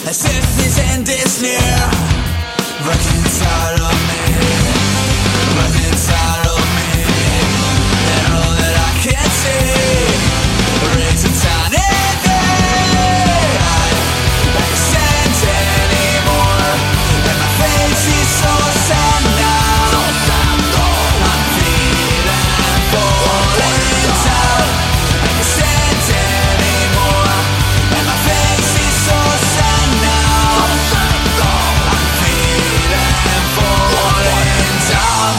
as if this end is near. But inside of me, but inside of me, and all that I can't see, it's a tiny thing. I can't stand anymore, and my face is so sad now. I'm feeling falling down. I can't stand anymore, and my face is so sad now. I'm feeling falling down.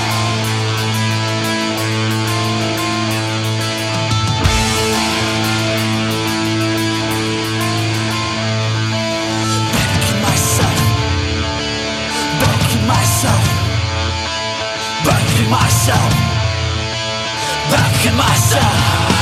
Backing myself, backing myself, backing myself, backing myself.